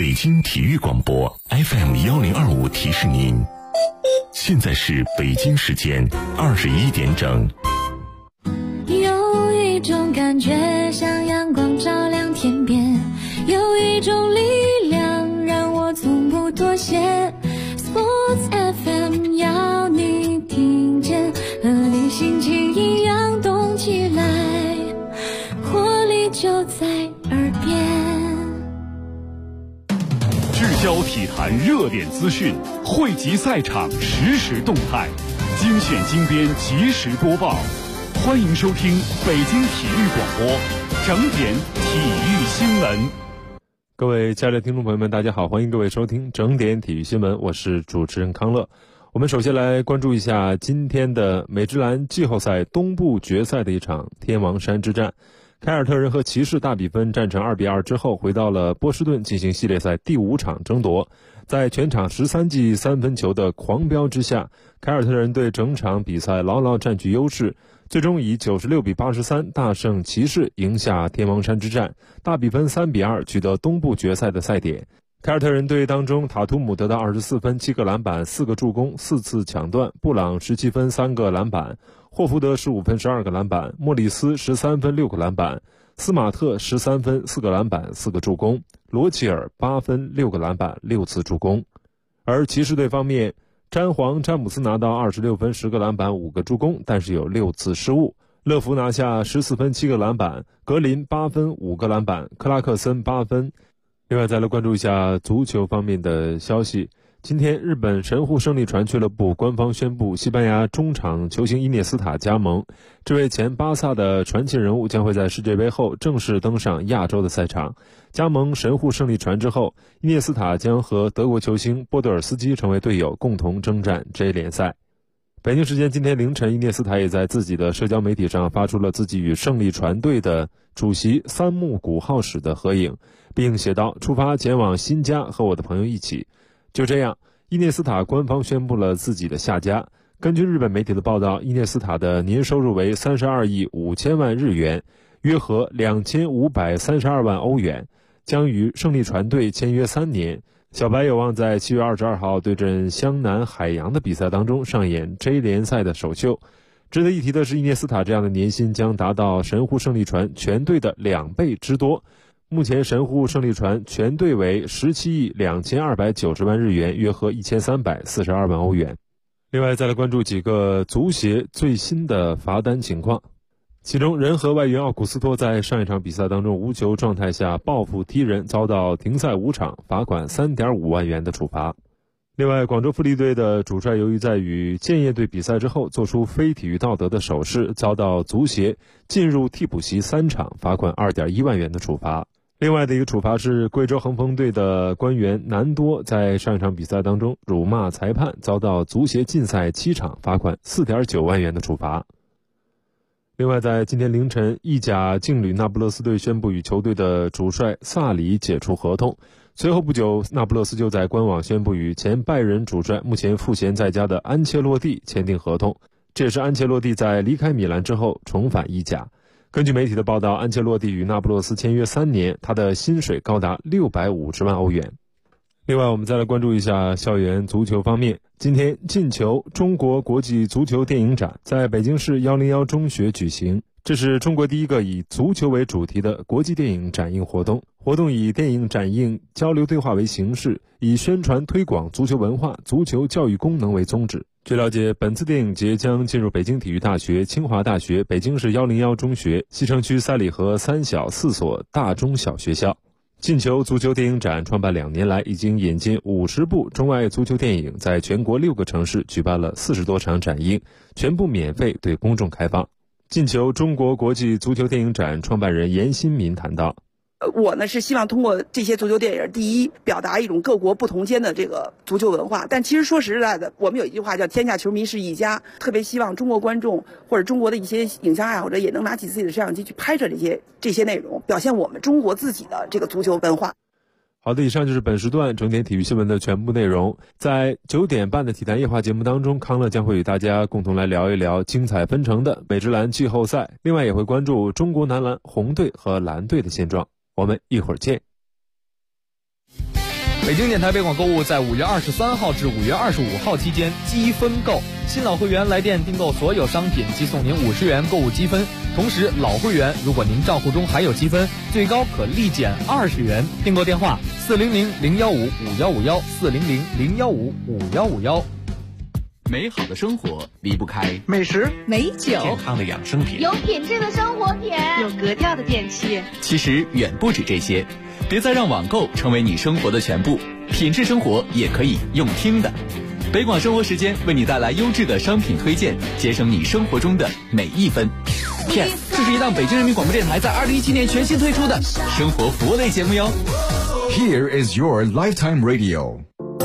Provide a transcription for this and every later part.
北京体育广播 FM1025提示您，现在是北京时间21点整。 有一种感觉像阳光照亮天边，有一种力量让我从不妥协。 Sports FM 要你听见，和你心情一样动起来，活力就在耳边。 聚焦体坛热点资讯，汇集赛场实时动态，精选精编及时播报。欢迎收听北京体育广播整点体育新闻。 各位亲爱的听众朋友们，大家好，欢迎各位收听整点体育新闻，我是主持人康乐。我们首先来关注一下今天的美职篮季后赛东部决赛的一场天王山之战。凯尔特人和骑士大比分战成2-2之后，回到了波士顿进行系列赛第5场争夺。在全场13记3分球的狂飙之下，凯尔特人队整场比赛牢牢占据优势，最终以96-83大胜骑士，赢下天王山之战，大比分3-2取得东部决赛的赛点。凯尔特人队当中，塔图姆得到24分、7个篮板、4个助攻、4次抢断；布朗17分、3个篮板；霍福德15分、12个篮板；莫里斯13分、6个篮板；斯马特13分、4个篮板、4个助攻；罗齐尔8分、6个篮板、6次助攻。而骑士队方面，詹姆斯拿到26分、10个篮板、5个助攻，但是有6次失误。乐福拿下14分、7个篮板；格林8分、5个篮板；克拉克森8分。另外再来关注一下足球方面的消息。今天日本神户胜利船俱乐部官方宣布，西班牙中场球星伊涅斯塔加盟。这位前巴萨的传奇人物将会在世界杯后正式登上亚洲的赛场。加盟神户胜利船之后，伊涅斯塔将和德国球星波德尔斯基成为队友，共同征战 J 联赛。北京时间今天凌晨，伊涅斯塔也在自己的社交媒体上发出了自己与胜利船队的主席三木古浩史的合影，并写道：出发前往新家，和我的朋友一起。就这样，伊涅斯塔官方宣布了自己的下家。根据日本媒体的报道，伊涅斯塔的年收入为32亿5千万日元，约合2532万欧元，将与胜利船队签约3年。小白有望在7月22号对阵湘南海洋的比赛当中上演 J 联赛的首秀。值得一提的是，伊涅斯塔这样的年薪将达到神户胜利船全队的2倍之多。目前神户胜利船全队为17亿2290万日元，约合1342万欧元。另外再来关注几个足协最新的罚单情况。其中，仁和外援奥古斯托在上一场比赛当中无球状态下报复踢人，遭到停赛5场，罚款3.5万元的处罚。另外，广州富力队的主帅由于在与建业队比赛之后做出非体育道德的手势，遭到足协进入替补席3场，罚款2.1万元的处罚。另外的一个处罚是贵州恒丰队的官员南多在上一场比赛当中辱骂裁判，遭到足协禁赛7场，罚款4.9万元的处罚。另外在今天凌晨，意甲劲旅那不勒斯队宣布与球队的主帅萨里解除合同。随后不久，那不勒斯就在官网宣布与前拜仁主帅目前赋闲在家的安切洛蒂签订合同，这也是安切洛蒂在离开米兰之后重返意甲。根据媒体的报道，安切洛蒂与那不勒斯签约3年，他的薪水高达650万欧元。另外我们再来关注一下校园足球方面。今天进球中国国际足球电影展在北京市101中学举行，这是中国第一个以足球为主题的国际电影展映活动。活动以电影展映交流对话为形式，以宣传推广足球文化、足球教育功能为宗旨。据了解，本次电影节将进入北京体育大学、清华大学、北京市101中学、西城区三里河3小4所大中小学校。进球足球电影展创办2年来，已经引进50部中外足球电影，在全国6个城市举办了40多场展映，全部免费对公众开放。进球中国国际足球电影展创办人严新民谈到： 我呢是希望通过这些足球电影，第一表达一种各国不同间的这个足球文化，但其实说实在的，我们有一句话叫天下球迷是一家，特别希望中国观众或者中国的一些影像爱好者也能拿起自己的摄像机去拍摄这些内容，表现我们中国自己的这个足球文化。 好的，以上就是本时段整点体育新闻的全部内容。在9点半的体坛夜话节目当中，康乐将会与大家共同来聊一聊精彩纷呈的美职篮季后赛，另外也会关注中国男篮红队和蓝队的现状。我们一会儿见。 北京电台北广购物在5月23号至5月25号期间积分购，新老会员来店订购所有商品即送您50元购物积分，同时老会员如果您账户中还有积分，最高可立减20元。订购电话400-015-5151，400-015-5151。 美好的生活离不开美食、 美酒、 健康的养生品， 有品质的生活品， 有格调的电器。 其实远不止这些，别再让网购成为你生活的全部，品质生活也可以用听的。北广生活时间为你带来优质的商品推荐，节省你生活中的每一分。片，这是一档北京人民广播电台在2017年全新推出的生活服务类节目哟。 Here is your lifetime radio。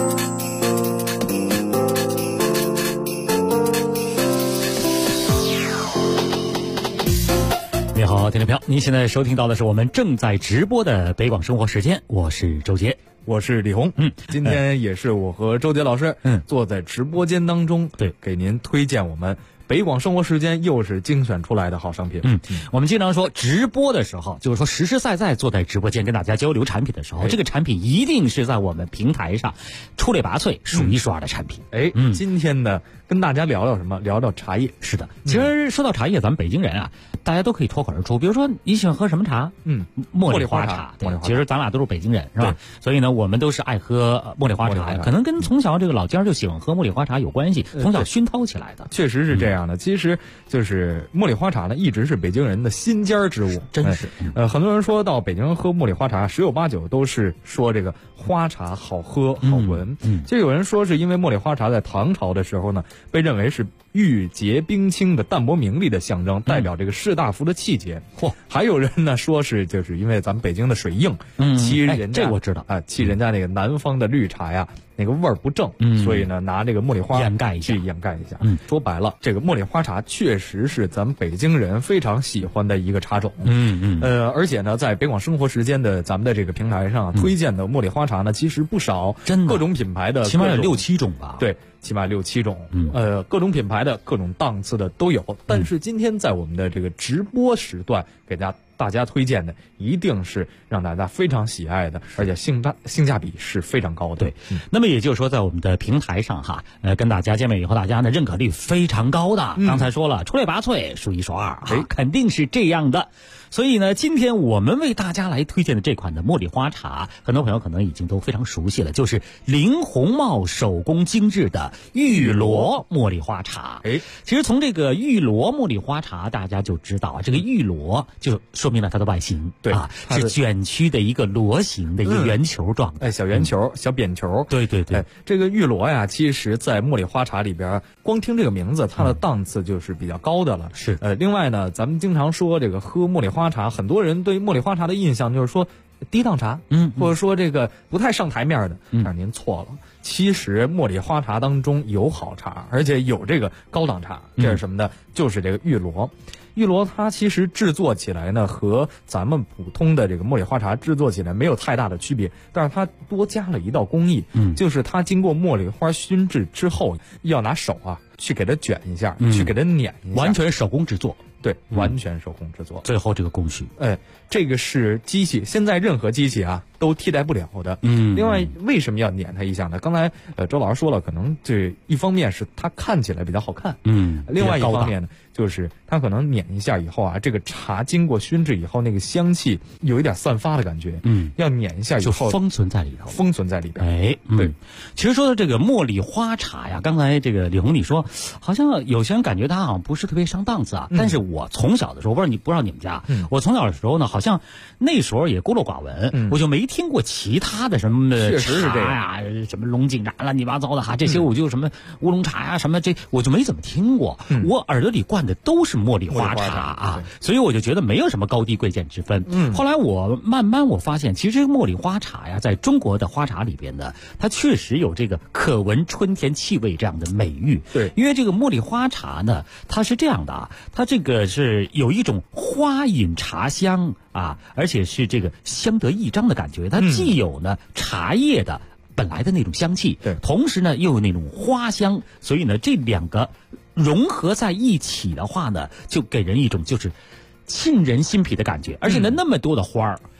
你好，听众朋友，您现在收听到的是我们正在直播的北广生活时间，我是周杰， 我是李红。今天也是我和周杰老师坐在直播间当中，对，给您推荐我们北广生活时间又是精选出来的好商品。 我们经常说直播的时候，就是说实实在在坐在直播间跟大家交流产品的时候，这个产品一定是在我们平台上出类拔萃、数一数二的产品。 今天呢，跟大家聊聊什么？聊聊茶叶。 是的，其实说到茶叶，咱们北京人啊，大家都可以脱口而出。比如说，你喜欢喝什么茶？茉莉花茶。对，其实咱俩都是北京人，是吧？所以呢，我们都是爱喝茉莉花茶，可能跟从小这个老家就喜欢喝茉莉花茶有关系，从小熏陶起来的。 确实是这样的。其实就是茉莉花茶呢，一直是北京人的心尖之物， 真是。 很多人说到北京喝茉莉花茶，十有八九都是说这个花茶好喝好闻。就有人说是因为茉莉花茶在唐朝的时候呢，被认为是玉洁冰清的淡泊名利的象征，代表这个士大夫的气节。还有人呢说是就是因为咱们北京的水硬，欺人家这我知道啊，欺人家那个南方的绿茶呀，那个味儿不正，所以呢拿这个茉莉花掩盖一下。 说白了，这个茉莉花茶确实是咱们北京人非常喜欢的一个茶种。而且呢，在北广生活时间的咱们的这个平台上推荐的茉莉花茶呢，其实不少， 真的各种品牌的， 起码有6、7种吧。 对，起码6、7种。各种品牌的、各种档次的都有。但是今天在我们的这个直播时段给大家推荐的，一定是让大家非常喜爱的，而且性价比是非常高的。 对，那么也就是说，在我们的平台上哈，跟大家见面以后，大家呢认可率非常高的。刚才说了，出类拔萃，数一数二，肯定是这样的。所以呢，今天我们为大家来推荐的这款的茉莉花茶，很多朋友可能已经都非常熟悉了，就是林红帽手工精致的玉螺茉莉花茶。其实从这个玉螺茉莉花茶，大家就知道啊，这个玉螺就说明了它的外形， 对啊，是卷曲的一个螺形的一个圆球状， 小圆球、小扁球。 对， 这个玉螺呀，其实在茉莉花茶里边，光听这个名字，它的档次就是比较高的了。 是， 另外呢，咱们经常说这个喝茉莉花茶，很多人对茉莉花茶的印象就是说低档茶，或者说这个不太上台面的。但是您错了，其实茉莉花茶当中有好茶，而且有这个高档茶。这是什么呢？就是这个玉螺。玉螺它其实制作起来呢，和咱们普通的这个茉莉花茶制作起来没有太大的区别，但是它多加了一道工艺，就是它经过茉莉花熏制之后，要拿手啊去给它卷一下，去给它碾一下， 完全手工制作。 对，完全手工制作。 最后这个工序， 这个是机器，现在任何机器啊都替代不了的。另外为什么要碾它一下呢？刚才周老师说了，可能这一方面是它看起来比较好看，另外一方面呢，就是它可能碾一下以后啊，这个茶经过熏制以后，那个香气有一点散发的感觉。要碾一下以后就封存在里头， 对。 其实说的这个茉莉花茶呀，刚才这个李红你说，好像有些人感觉它好像不是特别上档次啊。但是我从小的时候，不知道你们家，我从小的时候呢，好像那时候也孤陋寡闻，我就没听过其他的什么茶呀，什么龙井茶乱七八糟的哈，这些我就什么乌龙茶呀什么这我就没怎么听过。我耳朵里灌的都是茉莉花茶啊，所以我就觉得没有什么高低贵贱之分。后来我慢慢发现，其实茉莉花茶呀，在中国的花茶里边呢，它确实有这个可闻春天气味这样的美誉。 对， 因为这个茉莉花茶呢，它是这样的啊，它这个是有一种花饮茶香啊，而且是这个相得益彰的感觉。它既有呢茶叶的本来的那种香气， 对， 同时呢又有那种花香，所以呢这两个融合在一起的话呢，就给人一种就是沁人心脾的感觉。而且呢那么多的花儿，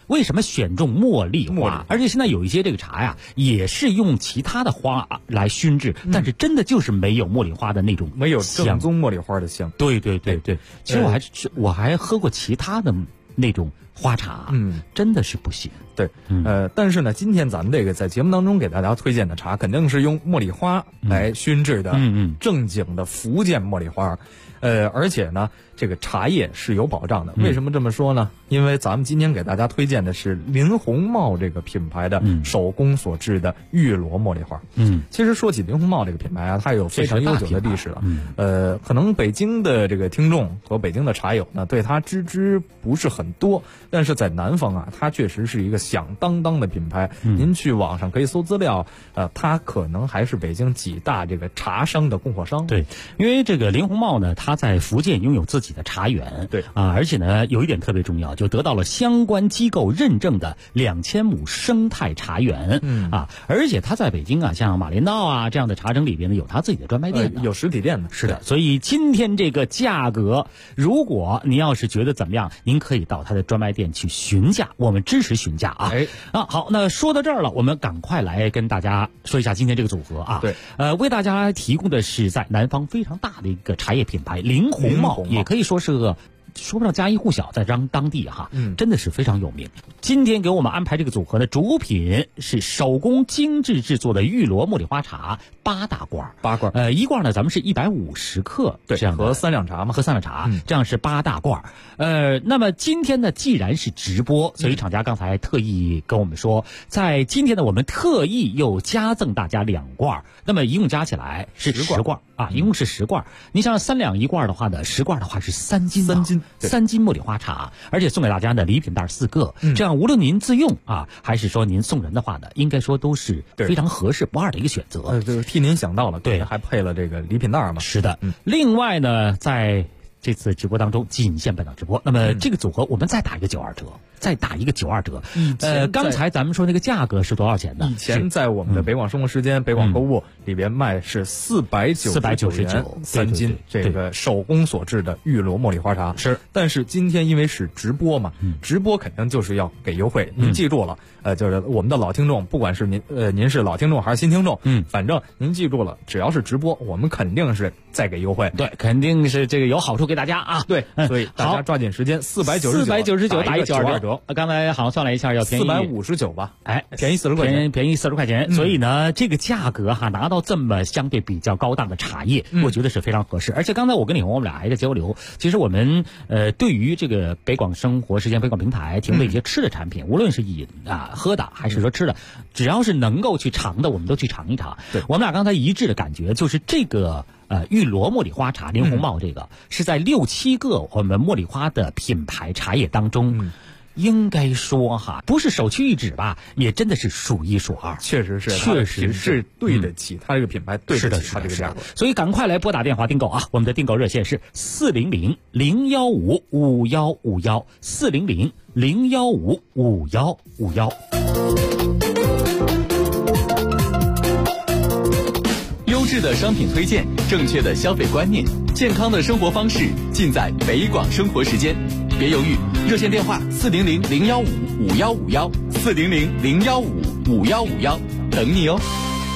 为什么选中茉莉花？而且现在有一些这个茶呀，也是用其他的花来熏制，但是真的就是没有茉莉花的那种香， 没有正宗茉莉花的香。 对。其实我还喝过其他的那种花茶，真的是不行。 对，但是呢，今天咱们这个在节目当中给大家推荐的茶，肯定是用茉莉花来熏制的，正经的福建茉莉花。而且呢，这个茶叶是有保障的。为什么这么说呢？因为咱们今天给大家推荐的是林红帽这个品牌的手工所制的玉罗茉莉花。其实说起林红帽这个品牌啊，它有非常悠久的历史了。可能北京的这个听众和北京的茶友呢，对它知不是很多，但是在南方啊，它确实是一个响当当的品牌。您去网上可以搜资料，它可能还是北京几大这个茶商的供货商。 对，因为这个林红帽呢，它在福建拥有自己的茶园， 对而且呢，有一点特别重要，就得到了相关机构认证的2000亩生态茶园，而且它在北京啊，像马连道啊这样的茶城里边呢，有它自己的专卖店的， 有实体店的。 是的，所以今天这个价格，如果您要是觉得怎么样，您可以到它的专卖店去询价，我们支持询价啊。好，那说到这儿了，我们赶快来跟大家说一下今天这个组合啊。 对， 为大家提供的是在南方非常大的一个茶叶品牌林红帽，也可以说是个说不上家喻户晓，在当地哈，真的是非常有名。今天给我们安排这个组合的主品是手工精致制作的玉罗茉莉花茶8大罐，8罐，一罐呢咱们是150克， 对， 这样喝3两茶嘛， 喝3两茶，这样是8大罐。那么今天呢，既然是直播，所以厂家刚才特意跟我们说，在今天呢，我们特意又加赠大家2罐，那么一共加起来是10罐啊，一共是10罐。你想3两1罐的话呢，10罐的话是3斤，3斤茉莉花茶，而且送给大家的礼品袋4个，这样无论您自用啊，还是说您送人的话呢，应该说都是非常合适不二的一个选择。 就是替您想到了， 对， 还配了这个礼品袋嘛。 是的，另外呢，在这次直播当中仅限本档直播，那么这个组合我们再打一个92折，再打一个92折。刚才咱们说那个价格是多少钱呢？ 以前在我们的北广生活时间、北广购物里边卖是499元3斤，这个手工所制的玉罗茉莉花茶是。 但是今天因为是直播嘛，直播肯定就是要给优惠。您记住了，就是我们的老听众，不管是您是老听众还是新听众，反正您记住了，只要是直播，我们肯定是再给优惠。 对，肯定是这个有好处给大家啊。 对，所以大家抓紧时间，499 打一个92折。刚才好像算了一下，要便宜 459吧？便宜40块钱， 便宜40块钱。所以呢，这个价格哈，拿到这么相对比较高档的茶叶，我觉得是非常合适。而且刚才我跟李红我们俩还在交流，其实我们对于这个北广生活时间、北广平台提供的一些吃的产品，无论是饮喝的还是说吃的，只要是能够去尝的，我们都去尝一尝。 对， 我们俩刚才一致的感觉就是这个。玉罗茉莉花茶林红帽这个是在6、7个我们茉莉花的品牌茶叶当中，应该说哈，不是首屈一指吧，也真的是数1数2。 确实是对得起它这个品牌，对得起它这个价格。 所以赶快来拨打电话订购啊！我们的订购热线是400-015-5151，400-015-5151。 优质的商品推荐，正确的消费观念，健康的生活方式，尽在北广生活时间。别犹豫，热线电话400-015-5151，400-015-5151，等你哦。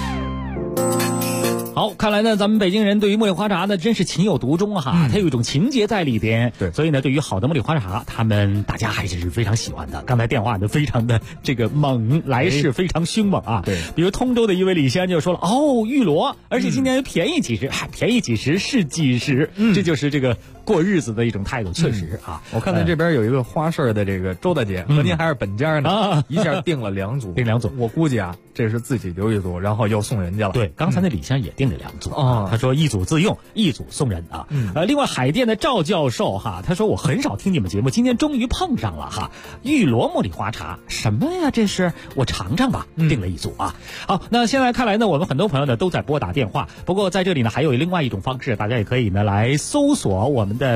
好，看来呢，咱们北京人对于茉莉花茶呢，真是情有独钟哈，它有一种情节在里边。 对， 所以呢，对于好的茉莉花茶，大家还是非常喜欢的。刚才电话呢，非常的这个猛，来势非常凶猛啊。 对， 比如通州的一位李先生就说了，玉罗，而且今年便宜几十，便宜几十是几十，这就是这个过日子的一种态度，确实啊。 我看到这边有一个花市的这个周大姐，和您还是本家呢，一下订了2组， 订2组。 我估计啊，这是自己留1组，然后又送人家了。 对，刚才那李先生也订了2组啊，他说1组自用，1组送人啊。另外海淀的赵教授哈，他说我很少听你们节目，今天终于碰上了哈。玉罗茉莉花茶什么呀？这是我尝尝吧，订了1组啊。好，那现在看来呢，我们很多朋友呢都在拨打电话，不过在这里呢还有另外一种方式，大家也可以呢来搜索我们的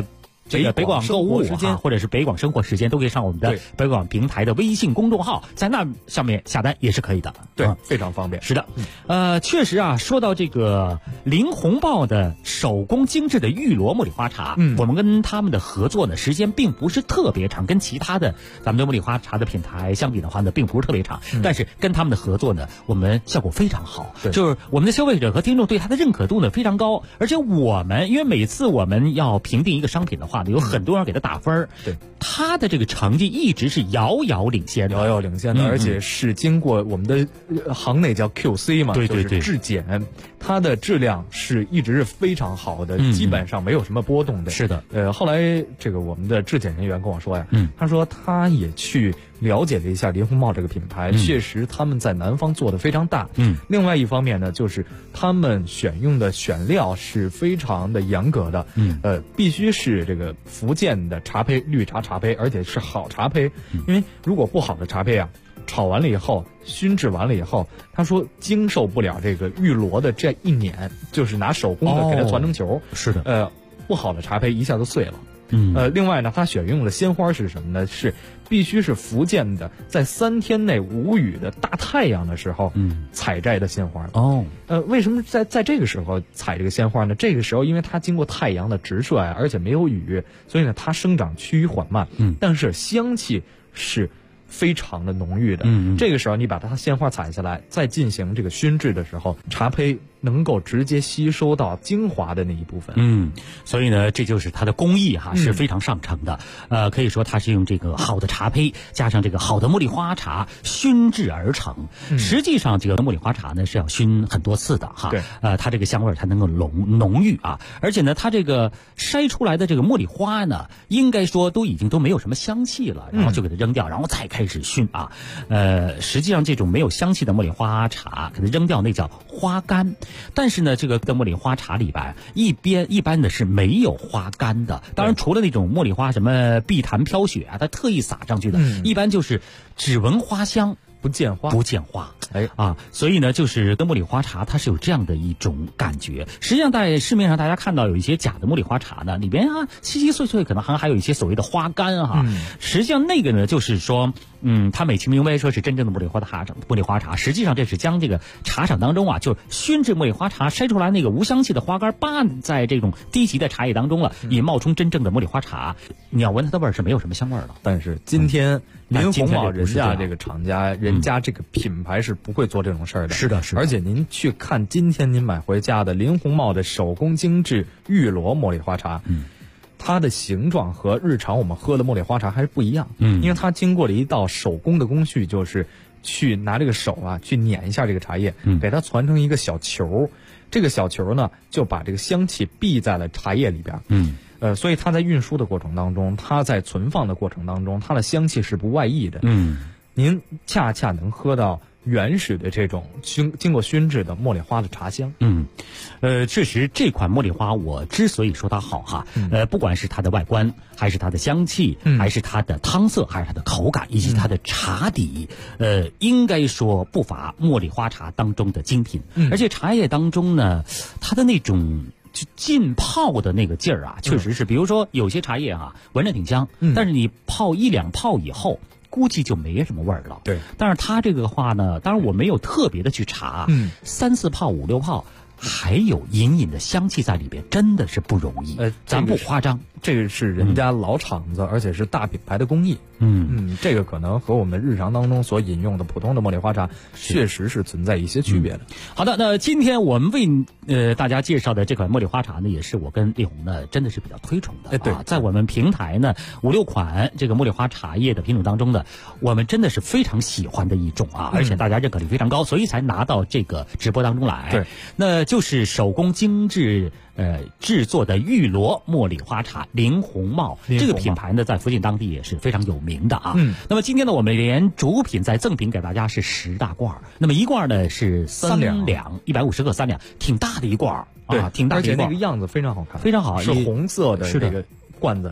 这个北广购物或者是北广生活时间，都可以上我们的北广平台的微信公众号，在那上面下单也是可以的。 对，非常方便。 是的，确实啊，说到这个林鸿茂的手工精致的玉螺茉莉花茶，我们跟他们的合作呢，时间并不是特别长，跟其他的咱们的茉莉花茶的品牌相比的话呢，并不是特别长，但是跟他们的合作呢，我们效果非常好，就是我们的消费者和听众对它的认可度呢非常高，而且我们因为每次我们要评定一个商品的话呢，有很多人给他打分，对，他的这个成绩一直是遥遥领先的， 而且是经过我们的行内叫 QC 嘛， 对， 就是质检，它的质量是一直是非常好的，基本上没有什么波动的。 是的， 后来这个我们的质检人员跟我说呀，他说他也去了解了一下林鸿茂这个品牌，确实他们在南方做的非常大。另外一方面呢，就是他们选用的选料是非常的严格的，必须是这个福建的茶胚，绿茶茶胚，而且是好茶胚，因为如果不好的茶胚啊，炒完了以后，熏制完了以后，他说经受不了这个玉螺的这一碾，就是拿手工的给它攒成球。 是的， 不好的茶胚一下就碎了。另外呢，他选用的鲜花是什么呢？是必须是福建的，在3天内无雨的大太阳的时候，采摘的鲜花。为什么在这个时候采这个鲜花呢？这个时候因为它经过太阳的直射而且没有雨，所以呢它生长趋于缓慢。但是香气是非常的浓郁的。这个时候你把它鲜花采下来，再进行这个熏制的时候，茶胚能够直接吸收到精华的那一部分。 所以呢，这就是它的工艺是非常上乘的。可以说它是用这个好的茶胚加上这个好的茉莉花茶熏制而成。实际上这个茉莉花茶呢是要熏很多次的对， 它这个香味才能够浓郁啊。而且呢，它这个筛出来的这个茉莉花呢，应该说都没有什么香气了，然后就给它扔掉，然后再开始熏啊。实际上这种没有香气的茉莉花茶给它扔掉，那叫花干。但是呢，这个的茉莉花茶里边一般的是没有花干的。当然，除了那种茉莉花什么碧潭飘雪啊，它特意撒上去的，一般就是只闻花香不见花。 所以呢，就是跟茉莉花茶它是有这样的一种感觉。实际上在市面上大家看到有一些假的茉莉花茶呢，里边稀稀碎碎可能还有一些所谓的花干实际上那个呢就是说它美其名为说是真正的茉莉花茶，实际上这是将这个茶厂当中就熏制茉莉花茶筛出来那个无香气的花干拌在这种低级的茶叶当中了，以冒充真正的茉莉花茶。你要闻它的味儿是没有什么香味儿的。 但是今天林鸿茂人家这个厂家，人家这个品牌是不会做这种事儿的。 是的， 而且您去看今天您买回家的林鸿茂的手工精致玉螺茉莉花茶，它的形状和日常我们喝的茉莉花茶还是不一样。因为它经过了一道手工的工序，就是去拿这个手去碾一下这个茶叶，给它攒成一个小球。这个小球呢，就把这个香气闭在了茶叶里边。所以它在运输的过程当中，它在存放的过程当中，它的香气是不外溢的。您恰恰能喝到原始的这种经过熏制的茉莉花的茶香。 确实这款茉莉花我之所以说它好不管是它的外观，还是它的香气，还是它的汤色，还是它的口感，以及它的茶底，应该说不乏茉莉花茶当中的精品。而且茶叶当中呢，它的那种浸泡的那个劲儿确实是，比如说有些茶叶闻着挺香，但是你泡1-2泡以后，估计就没什么味儿了。 对， 但是它这个话呢，当然我没有特别的去查，3-4泡、5-6泡，还有隐隐的香气在里边，真的是不容易。咱不夸张， 这个是人家老厂子，而且是大品牌的工艺。这个可能和我们日常当中所饮用的普通的茉莉花茶确实是存在一些区别的。 好的，那今天我们为大家介绍的这款茉莉花茶呢，也是我跟丽红呢真的是比较推崇的。 对， 在我们平台呢5-6款这个茉莉花茶叶的品种当中呢，我们真的是非常喜欢的一种而且大家认可率非常高，所以才拿到这个直播当中来。 对， 那就是手工精致制作的玉螺茉莉花茶，林鸿茂这个品牌呢，在福建当地也是非常有名的那么今天呢，我们连主品再赠品给大家是10大罐，那么一罐呢是3两，150克3两，挺大的一罐对， 挺大的一罐， 而且那个样子非常好看， 非常好， 是红色的这个罐子。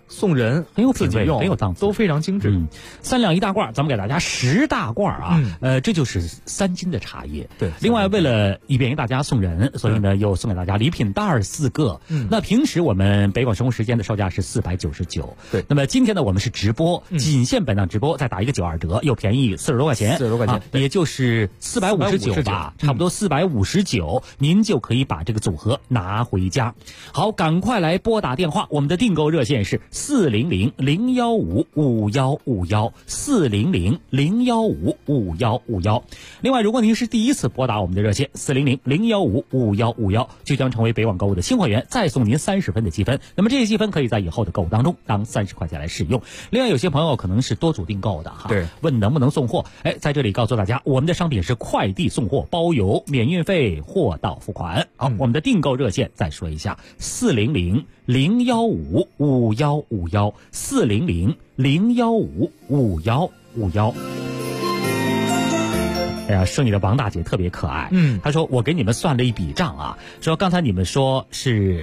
送人， 很有品味， 自己用很有档次， 都非常精致。 3两1大罐，咱们给大家10大罐啊，这就是3斤的茶叶。 对， 另外为了以便于大家送人，所以呢又送给大家礼品袋4个。那平时我们北广生活时间的售价是499。 对， 那么今天呢我们是直播，仅限本档直播，再打一个92折，又便宜40多块钱 ，40多块钱， 也就是459吧，差不多459，您就可以把这个组合拿回家。好，赶快来拨打电话，我们的订购热线是400-015-5151，400-015-5151。另外，如果您是第一次拨打我们的热线400-015-5151，就将成为北网购物的新会员，再送您30分的积分。那么这些积分可以在以后的购物当中当30块钱来使用。另外，有些朋友可能是多组订购的哈， 对， 问能不能送货？在这里告诉大家，我们的商品是快递送货，包邮、免运费，货到付款。好，我们的订购热线再说一下：400-015-5151，400-015-5151。哎呀，说你的王大姐特别可爱。她说我给你们算了一笔账啊，说刚才你们说是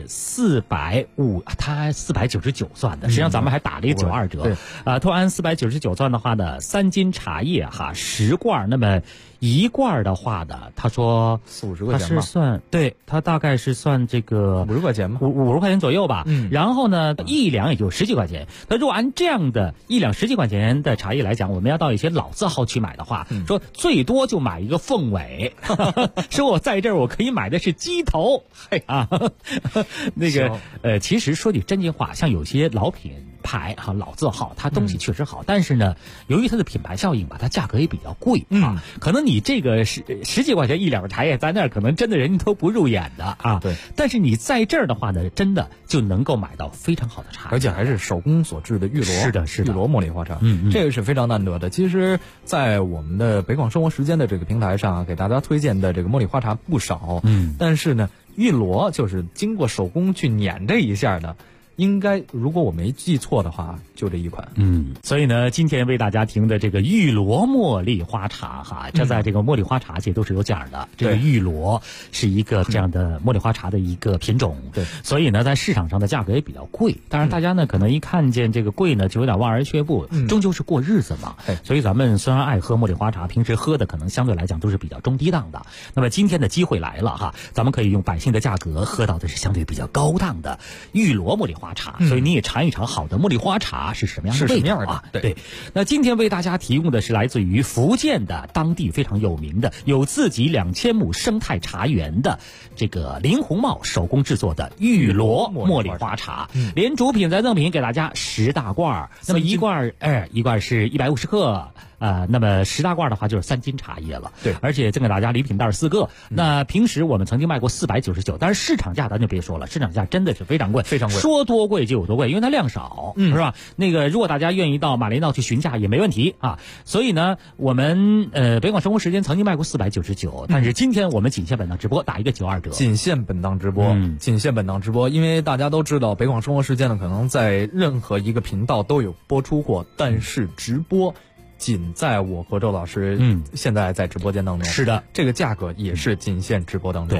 450，她499算的，实际上咱们还打了一个92折。突按499算的话呢，3斤茶叶哈，10罐，那么1罐的话呢，他说 40-50块钱吧， 他是算，对，他大概是算这个 50块钱吧 ，50块钱左右吧。然后呢，1两也就10几块钱。那如果按这样的1两10几块钱的茶叶来讲，我们要到一些老字号去买的话，说最多就买一个凤尾，说我在这儿我可以买的是鸡头。嘿啊，那个其实说句真心话，像有些老品牌哈老字号，它东西确实好，但是呢，由于它的品牌效应吧，它价格也比较贵啊。可能你这个十几块钱1两个茶叶，在那儿可能真的人都不入眼的啊。 对。 但是你在这儿的话呢，真的就能够买到非常好的茶， 而且还是手工所制的玉螺。 是的，是的， 玉螺茉莉花茶。这个是非常难得的。其实，在我们的北广生活时间的这个平台上，给大家推荐的这个茉莉花茶不少。但是呢，玉螺就是经过手工去碾这一下的。应该，如果我没记错的话，就这一款。 所以呢，今天为大家提供的这个玉螺茉莉花茶哈，这在这个茉莉花茶界都是有奖的。这个玉螺是一个这样的茉莉花茶的一个品种。 对， 所以呢，在市场上的价格也比较贵。当然，大家呢可能一看见这个贵呢，就有点望而却步。终究是过日子嘛。所以咱们虽然爱喝茉莉花茶，平时喝的可能相对来讲都是比较中低档的。那么今天的机会来了哈，咱们可以用百姓的价格喝到的是相对比较高档的玉螺茉莉花茶，所以你也尝一尝好的茉莉花茶是什么样的味道啊？对。那今天为大家提供的是来自于福建的当地非常有名的有自己2000亩生态茶园的这个林红帽手工制作的玉螺茉莉花茶，连主品再赠品给大家10大罐，那么一罐是150克。那么10大罐的话就是3斤茶叶了。 对， 而且赠给大家礼品袋4个。那平时我们曾经卖过499，但是市场价咱就别说了，市场价真的是非常贵， 非常贵， 说多贵就有多贵，因为它量少，是吧？那个如果大家愿意到马连道去询价也没问题啊。所以呢，我们北广生活时间曾经卖过499，但是今天我们仅限本档直播打一个92折， 仅限本档直播，仅限本档直播，因为大家都知道北广生活时间呢，可能在任何一个频道都有播出过，但是直播。仅在我和周老师现在在直播间当中， 是的， 这个价格也是仅限直播当中， 对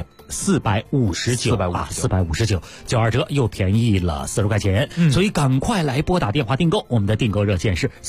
，459，459，92折又便宜了40块钱，所以赶快来拨打电话订购，我们的订购热线是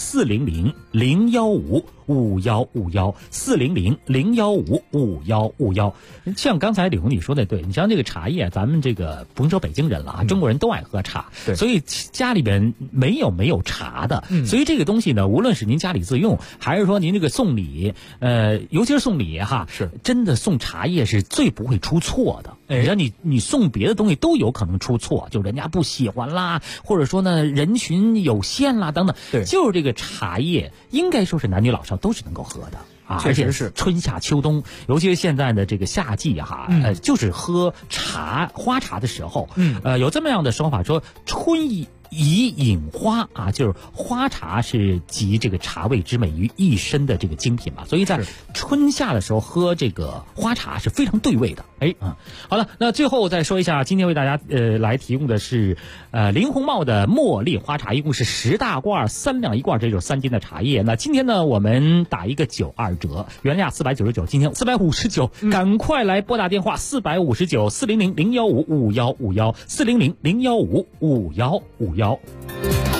400-015-5151，400-015-5151。像刚才李红你说的对，你像这个茶叶，咱们这个不用说北京人了啊，中国人都爱喝茶，所以家里边没有茶的，所以这个东西呢，无论是您家里自用，还是说您这个送礼，尤其是送礼哈， 是真的送茶叶是最不会出错的。你像你送别的东西都有可能出错，就人家不喜欢啦，或者说呢人群有限啦等等。 对， 就是这个茶叶应该说是男女老少都是能够喝的啊， 确实是春夏秋冬，尤其是现在的这个夏季哈，就是喝花茶的时候，有这么样的说法说春以饮花啊，就是花茶是集这个茶味之美于一身的这个精品嘛，所以在春夏的时候喝这个花茶是非常对味的。好了，那最后再说一下，今天为大家来提供的是林红帽的茉莉花茶，一共是10大罐，3两1罐，这就是3斤的茶叶。那今天呢，我们打一个92折，原价499，今天459，赶快来拨打电话459，400-015-5151，400-015-5151。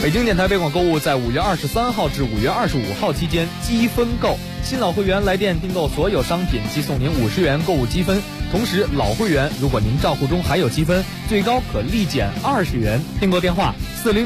北京电台北广购物在5月23号至5月25号期间积分购，新老会员来电订购所有商品即送您50元购物积分，同时老会员如果您账户中还有积分，最高可立减20元。订购电话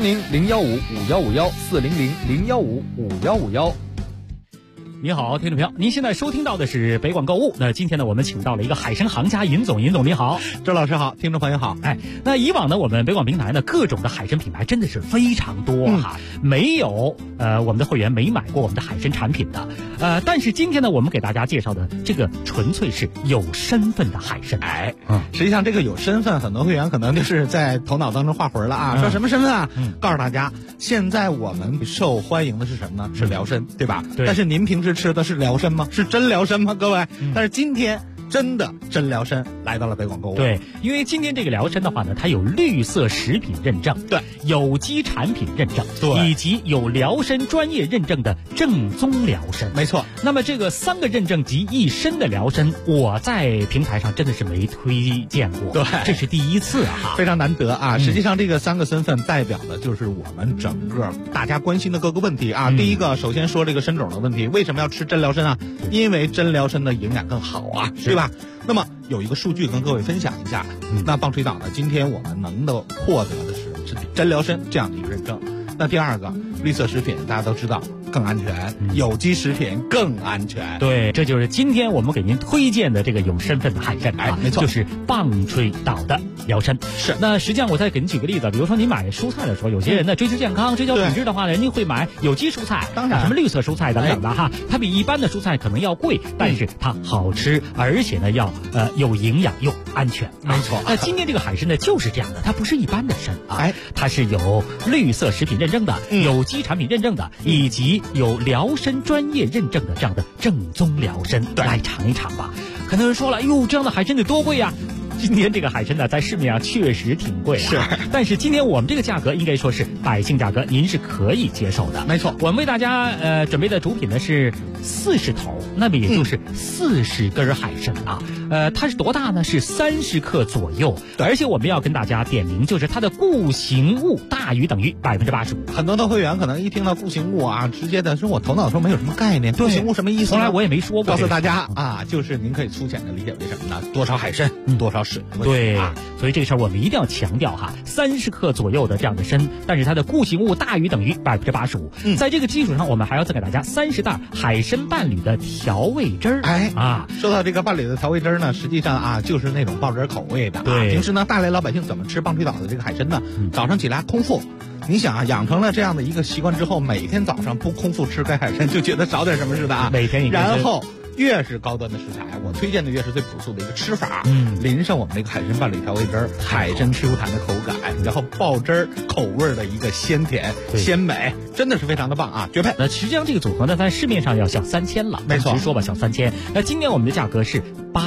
400-015-5151，400-015-5151。 你好，听众朋友，您现在收听到的是北广购物。那今天呢，我们请到了一个海参行家尹总，尹总你好， 周老师好，听众朋友好。 那以往呢，我们北广平台呢，各种的海参品牌真的是非常多哈，没有我们的会员没买过我们的海参产品的。但是今天呢，我们给大家介绍的这个纯粹是有身份的海参。 实际上这个有身份，很多会员可能就是在头脑当中画魂了啊，说什么身份啊？告诉大家，现在我们受欢迎的是什么呢？是辽参，对吧？ 对。 但是您平时吃的是辽参吗？是真辽参吗？各位，但是今天真的真辽参来到了北广购物。 对，因为今天这个辽参的话呢，它有绿色食品认证， 对， 有机产品认证， 对， 以及有辽参专业认证的正宗辽参。 没错。 那么这个3个认证集一身的辽参，我在平台上真的是没推荐过， 对， 这是第一次啊， 非常难得啊。实际上这个3个身份代表的就是我们整个大家关心的各个问题啊。第一个，首先说这个参种的问题，为什么要吃真辽参啊？因为真辽参的营养更好啊，对吧？那么有一个数据跟各位分享一下，那棒槌岛呢，今天我们能够获得的是真辽参这样的一个认证。那第二个，绿色食品大家都知道更安全，有机食品更安全。 对，这就是今天我们给您推荐的这个有身份的海参啊， 没错， 就是棒槌岛的辽参。 是。 那实际上我再给您举个例子，比如说您买蔬菜的时候，有些人呢追求健康、追求品质的话呢，人家会买有机蔬菜， 当然什么绿色蔬菜等等的哈，它比一般的蔬菜可能要贵，但是它好吃，而且呢要有营养又安全。 没错。 那今天这个海参呢就是这样的，它不是一般的参啊，它是有绿色食品认证的，有机产品认证的，以及有辽参专业认证的这样的正宗辽参。来尝一尝吧。很多人说了，哟，这样的海参得多贵呀！今天这个海参呢，在市面上确实挺贵啊。 是， 但是今天我们这个价格应该说是百姓价格，您是可以接受的。 没错， 我们为大家准备的主品呢是40头，那么也就是40根海参啊。它是多大呢？是30克左右。而且我们要跟大家点名，就是它的固形物大于等于85%。 很多的会员可能一听到固形物啊，直接的说我头脑中没有什么概念，固形物什么意思？ 从来我也没说过。 告诉大家啊，就是您可以粗浅的理解为什么呢？多少海参，多少水。 对，所以这个事儿我们一定要强调哈，30克左右的这样的参，但是它的固形物大于等于85%。在这个基础上，我们还要再给大家30袋海参伴侣的调味汁儿。 说到这个伴侣的调味汁儿呢，实际上啊就是那种爆汁口味的。 对， 平时呢大类老百姓怎么吃棒槌岛的这个海参呢？早上起来空腹。你想啊，养成了这样的一个习惯之后，每天早上不空腹吃该海参，就觉得少点什么似的啊。 每天然后越是高端的食材，我推荐的越是最朴素的一个吃法。淋上我们那个海参伴侣调味汁儿，海参 Q 弹的口感，然后爆汁儿口味的一个鲜甜鲜美，真的是非常的棒啊，绝配。 那实际上这个组合呢，在市面上要小3000了， 没错， 直说吧，小3000。那今天我们的价格是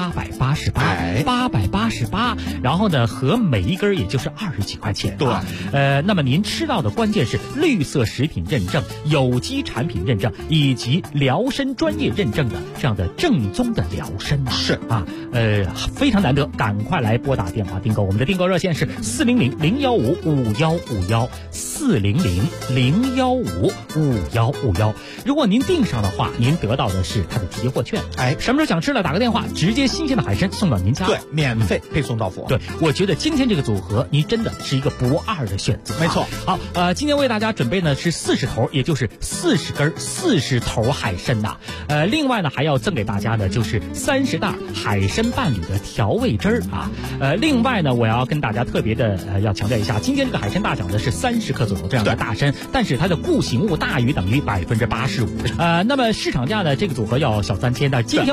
888，然后呢，和每一根也就是20几块钱。 对， 那么您吃到的关键是绿色食品认证、有机产品认证以及辽参专业认证的这样的正宗的辽参啊。 是啊， 非常难得，赶快来拨打电话订购，我们的订购热线是400-015-5151，400-015-5151。如果您订上的话，您得到的是它的提货券。什么时候想吃了，打个电话，直接新鲜的海参送到您家。 对，免费配送到府。 对，我觉得今天这个组合，您真的是一个不二的选择。 没错。 好，今天为大家准备呢是40头，也就是40根40头海参呐。另外呢还要赠给大家的就是30袋海参伴侣的调味汁儿啊。另外呢，我要跟大家特别的要强调一下，今天这个海参大奖呢是30克左右这样的大参，但是它的固形物大于等于85%。那么市场价呢，这个组合要小3000，但今天